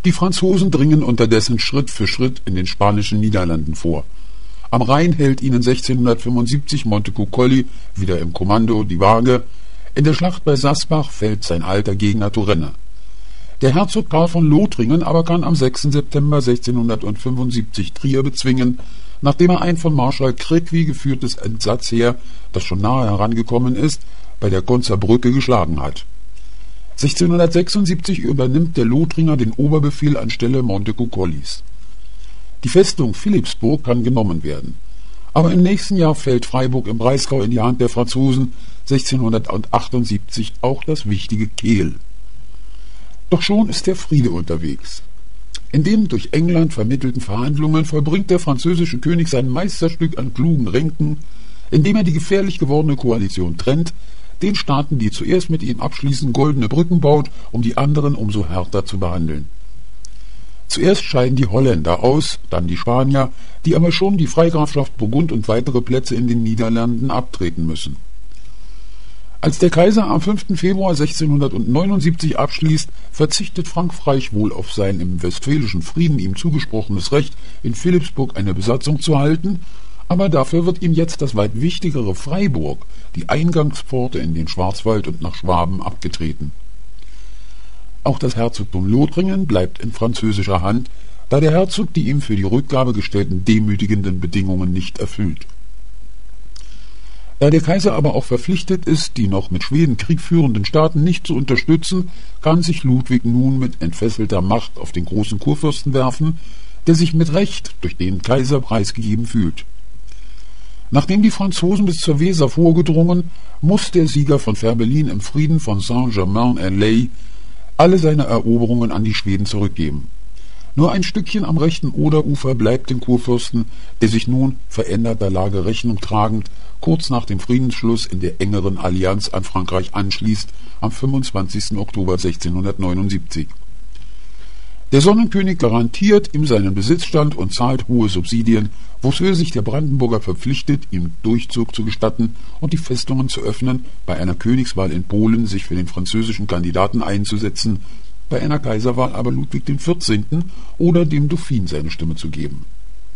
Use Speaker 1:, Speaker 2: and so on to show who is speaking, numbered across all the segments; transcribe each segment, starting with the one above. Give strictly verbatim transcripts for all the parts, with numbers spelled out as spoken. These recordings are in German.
Speaker 1: Die Franzosen dringen unterdessen Schritt für Schritt in den spanischen Niederlanden vor. Am Rhein hält ihnen sechzehnhundertfünfundsiebzig Montecuccoli wieder im Kommando die Waage. In der Schlacht bei Sasbach fällt sein alter Gegner Turenne. Der Herzog Karl von Lothringen aber kann am sechsten September sechzehnhundertfünfundsiebzig Trier bezwingen, nachdem er ein von Marschall Créqui geführtes Entsatzheer, das schon nahe herangekommen ist, bei der Gonzer Brücke geschlagen hat. sechzehnhundertsechsundsiebzig übernimmt der Lothringer den Oberbefehl anstelle Montecuccolis. Die Festung Philippsburg kann genommen werden. Aber im nächsten Jahr fällt Freiburg im Breisgau in die Hand der Franzosen, sechzehnhundertachtundsiebzig auch das wichtige Kehl. Doch schon ist der Friede unterwegs. In den durch England vermittelten Verhandlungen vollbringt der französische König sein Meisterstück an klugen Ränken, indem er die gefährlich gewordene Koalition trennt, den Staaten, die zuerst mit ihm abschließen, goldene Brücken baut, um die anderen umso härter zu behandeln. Zuerst scheiden die Holländer aus, dann die Spanier, die aber schon die Freigrafschaft Burgund und weitere Plätze in den Niederlanden abtreten müssen. Als der Kaiser am fünften Februar sechzehnhundertneunundsiebzig abschließt, verzichtet Frankreich wohl auf sein im Westfälischen Frieden ihm zugesprochenes Recht, in Philippsburg eine Besatzung zu halten, aber dafür wird ihm jetzt das weit wichtigere Freiburg, die Eingangspforte in den Schwarzwald und nach Schwaben, abgetreten. Auch das Herzogtum Lothringen bleibt in französischer Hand, da der Herzog die ihm für die Rückgabe gestellten demütigenden Bedingungen nicht erfüllt. Da der Kaiser aber auch verpflichtet ist, die noch mit Schweden Krieg führenden Staaten nicht zu unterstützen, kann sich Ludwig nun mit entfesselter Macht auf den großen Kurfürsten werfen, der sich mit Recht durch den Kaiser preisgegeben fühlt. Nachdem die Franzosen bis zur Weser vorgedrungen, muss der Sieger von Fehrbellin im Frieden von Saint-Germain-en-Laye alle seine Eroberungen an die Schweden zurückgeben. Nur ein Stückchen am rechten Oderufer bleibt dem Kurfürsten, der sich nun veränderter Lage Rechnung tragend kurz nach dem Friedensschluss in der engeren Allianz an Frankreich anschließt, am fünfundzwanzigsten Oktober sechzehnhundertneunundsiebzig. Der Sonnenkönig garantiert ihm seinen Besitzstand und zahlt hohe Subsidien, wofür sich der Brandenburger verpflichtet, ihm Durchzug zu gestatten und die Festungen zu öffnen, bei einer Königswahl in Polen sich für den französischen Kandidaten einzusetzen, bei einer Kaiserwahl aber Ludwig den vierzehnten oder dem Dauphin seine Stimme zu geben.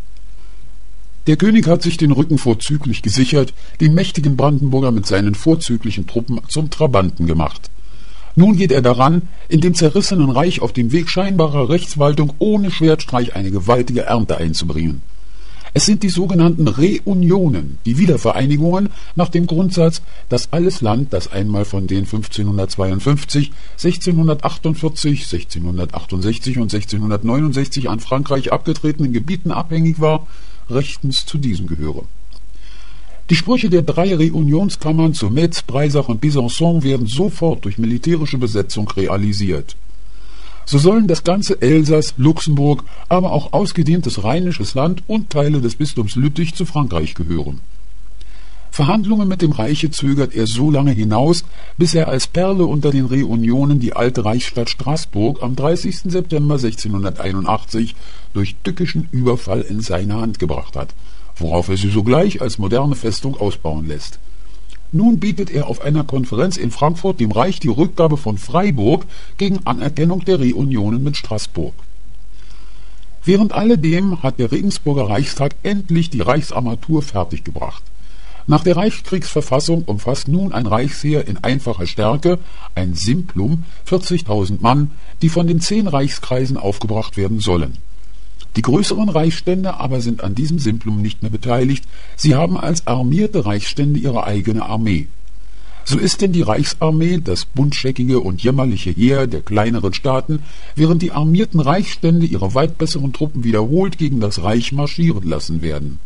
Speaker 1: Der König hat sich den Rücken vorzüglich gesichert, den mächtigen Brandenburger mit seinen vorzüglichen Truppen zum Trabanten gemacht. Nun geht er daran, in dem zerrissenen Reich auf dem Weg scheinbarer Rechtswaltung ohne Schwertstreich eine gewaltige Ernte einzubringen. Es sind die sogenannten Reunionen, die Wiedervereinigungen nach dem Grundsatz, dass alles Land, das einmal von den fünfzehnhundertzweiundfünfzig, sechzehnhundertachtundvierzig, sechzehnhundertachtundsechzig und sechzehnhundertneunundsechzig an Frankreich abgetretenen Gebieten abhängig war, rechtens zu diesem gehöre. Die Sprüche der drei Reunionskammern zu Metz, Breisach und Besançon werden sofort durch militärische Besetzung realisiert. So sollen das ganze Elsass, Luxemburg, aber auch ausgedehntes rheinisches Land und Teile des Bistums Lüttich zu Frankreich gehören. Verhandlungen mit dem Reiche zögert er so lange hinaus, bis er als Perle unter den Reunionen die alte Reichsstadt Straßburg am dreißigsten September sechzehnhunderteinundachtzig durch tückischen Überfall in seine Hand gebracht hat, worauf er sie sogleich als moderne Festung ausbauen lässt. Nun bietet er auf einer Konferenz in Frankfurt dem Reich die Rückgabe von Freiburg gegen Anerkennung der Reunionen mit Straßburg. Während alledem hat der Regensburger Reichstag endlich die Reichsarmatur fertiggebracht. Nach der Reichskriegsverfassung umfasst nun ein Reichsheer in einfacher Stärke, ein Simplum, vierzigtausend Mann, die von den zehn Reichskreisen aufgebracht werden sollen. Die größeren Reichsstände aber sind an diesem Simplum nicht mehr beteiligt, sie haben als armierte Reichsstände ihre eigene Armee. So ist denn die Reichsarmee das buntscheckige und jämmerliche Heer der kleineren Staaten, während die armierten Reichsstände ihre weit besseren Truppen wiederholt gegen das Reich marschieren lassen werden.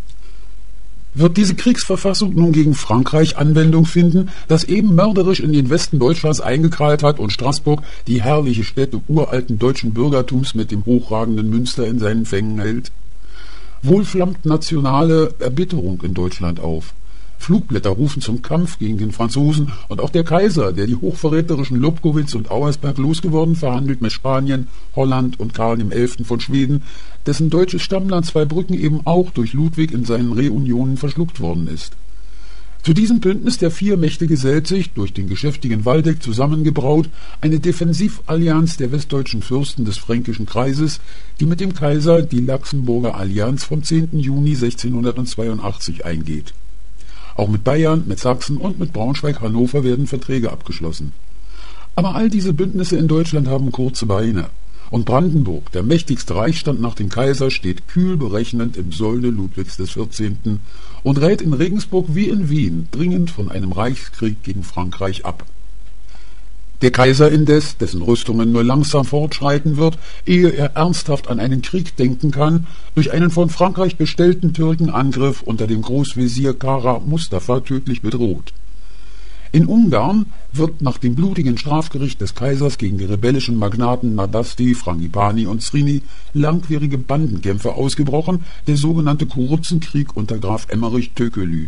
Speaker 1: Wird diese Kriegsverfassung nun gegen Frankreich Anwendung finden, das eben mörderisch in den Westen Deutschlands eingekrallt hat und Straßburg, die herrliche Stätte uralten deutschen Bürgertums mit dem hochragenden Münster in seinen Fängen hält? Wohl flammt nationale Erbitterung in Deutschland auf. Flugblätter rufen zum Kampf gegen den Franzosen und auch der Kaiser, der die hochverräterischen Lobkowitz und Auersperg losgeworden, verhandelt mit Spanien, Holland und Karl dem Elften von Schweden, dessen deutsches Stammland Zweibrücken eben auch durch Ludwig in seinen Reunionen verschluckt worden ist. Zu diesem Bündnis der vier Mächte gesellt sich, durch den geschäftigen Waldeck zusammengebraut, eine Defensivallianz der westdeutschen Fürsten des Fränkischen Kreises, die mit dem Kaiser die Laxenburger Allianz vom zehnten Juni sechzehnhundertzweiundachtzig eingeht. Auch mit Bayern, mit Sachsen und mit Braunschweig-Hannover werden Verträge abgeschlossen. Aber all diese Bündnisse in Deutschland haben kurze Beine. Und Brandenburg, der mächtigste Reichsstand nach dem Kaiser, steht kühl berechnend im Sold Ludwigs des vierzehnten und rät in Regensburg wie in Wien dringend von einem Reichskrieg gegen Frankreich ab. Der Kaiser indes, dessen Rüstungen nur langsam fortschreiten wird, ehe er ernsthaft an einen Krieg denken kann, durch einen von Frankreich bestellten Türkenangriff unter dem Großvezier Kara Mustafa tödlich bedroht. In Ungarn wird nach dem blutigen Strafgericht des Kaisers gegen die rebellischen Magnaten Nardasti, Frangipani und Zrini langwierige Bandenkämpfe ausgebrochen, der sogenannte Kurzenkrieg unter Graf Emmerich Tökelü.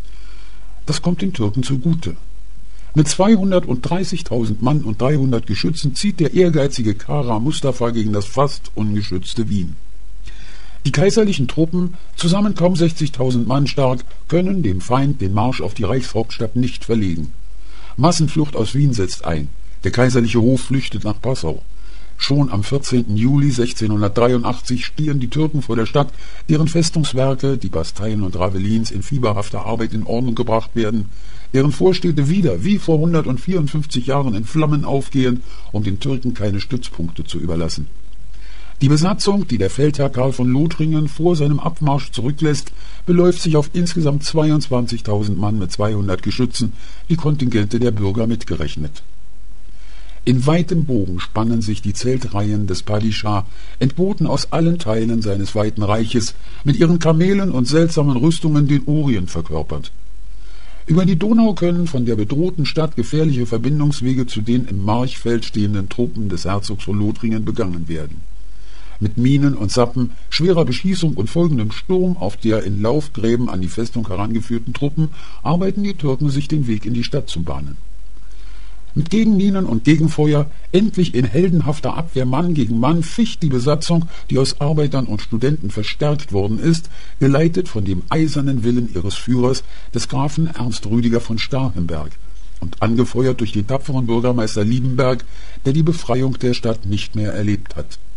Speaker 1: Das kommt den Türken zugute. Mit zweihundertdreißigtausend Mann und dreihundert Geschützen zieht der ehrgeizige Kara Mustafa gegen das fast ungeschützte Wien. Die kaiserlichen Truppen, zusammen kaum sechzigtausend Mann stark, können dem Feind den Marsch auf die Reichshauptstadt nicht verlegen. Massenflucht aus Wien setzt ein. Der kaiserliche Hof flüchtet nach Passau. Schon am vierzehnten Juli sechzehnhundertdreiundachtzig stehen die Türken vor der Stadt, deren Festungswerke, die Basteien und Ravelins, in fieberhafter Arbeit in Ordnung gebracht werden, deren Vorstädte wieder, wie vor hundertvierundfünfzig Jahren, in Flammen aufgehen, um den Türken keine Stützpunkte zu überlassen. Die Besatzung, die der Feldherr Karl von Lothringen vor seinem Abmarsch zurücklässt, beläuft sich auf insgesamt zweiundzwanzigtausend Mann mit zweihundert Geschützen, die Kontingente der Bürger mitgerechnet. In weitem Bogen spannen sich die Zeltreihen des Padischah, entboten aus allen Teilen seines weiten Reiches, mit ihren Kamelen und seltsamen Rüstungen den Orient verkörpert. Über die Donau können von der bedrohten Stadt gefährliche Verbindungswege zu den im Marchfeld stehenden Truppen des Herzogs von Lothringen begangen werden. Mit Minen und Sappen, schwerer Beschießung und folgendem Sturm auf der in Laufgräben an die Festung herangeführten Truppen arbeiten die Türken sich den Weg in die Stadt zu bahnen. Mit Gegenminen und Gegenfeuer, endlich in heldenhafter Abwehr Mann gegen Mann, ficht die Besatzung, die aus Arbeitern und Studenten verstärkt worden ist, geleitet von dem eisernen Willen ihres Führers, des Grafen Ernst Rüdiger von Starhemberg, und angefeuert durch den tapferen Bürgermeister Liebenberg, der die Befreiung der Stadt nicht mehr erlebt hat.